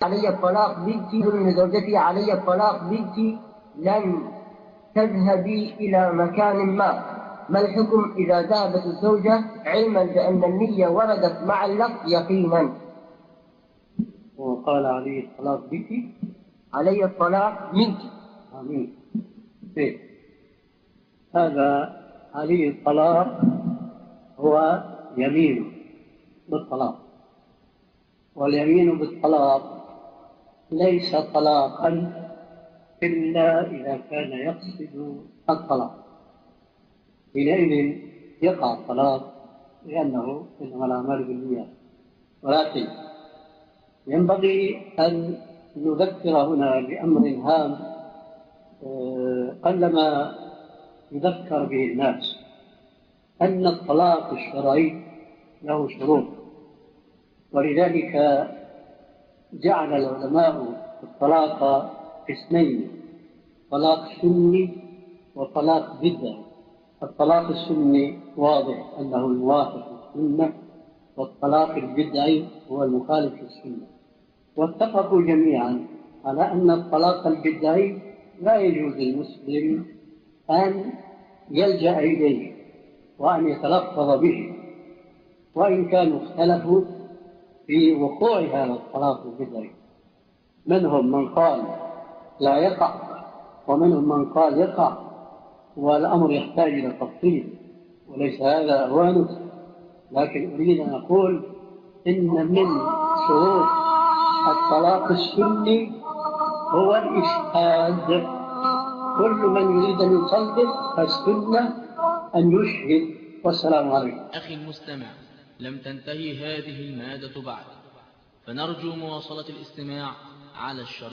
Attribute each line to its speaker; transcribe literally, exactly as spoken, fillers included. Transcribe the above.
Speaker 1: علي الطلاق بنتي من زوجتي علي الطلاق بنتي لن تذهبي إلى مكان ما، ما الحكم إذا ذهبت الزوجة علما بأن النية وردت مع اللفظ يقينا؟
Speaker 2: وقال علي الطلاق بك
Speaker 1: علي الطلاق منك.
Speaker 2: آمين. إيه. هذا علي الطلاق هو يمين بالطلاق، واليمين بالطلاق ليس طلاقا إلا إذا كان يقصد الطلاق، حينئذ يقع الطلاق لأنه إنما الأعمال بالنيات. ولكن ينبغي أن نذكر هنا بأمر هام قلما يذكر به الناس، أن الطلاق الشرعي له شروط، ولذلك جعل العلماء الطلاق قسمين: طلاق سني وطلاق بدعي. الطلاق السني واضح أنه الموافق للسنة، والطلاق البدعي هو المخالف للسنة. واتفقوا جميعا على أن الطلاق البدعي لا يجوز للمسلم أن يلجأ إليه وأن يتلفظ به، وإن كانوا اختلفوا في وقوع هذا الطلاق البدعي. منهم من قال لا يقع، ومنهم من قال يقع، والأمر يحتاج إلى تفصيل وليس هذا أوانه. لكن أريد أن أقول إن من شروط الطلاق السني هو الإشهاد. كل من يريد أن يطلق فالسنة أن يشهد. والسلام عليكم.
Speaker 3: أخي المستمع، لم تنتهي هذه المادة بعد، فنرجو مواصلة الاستماع على الشريط.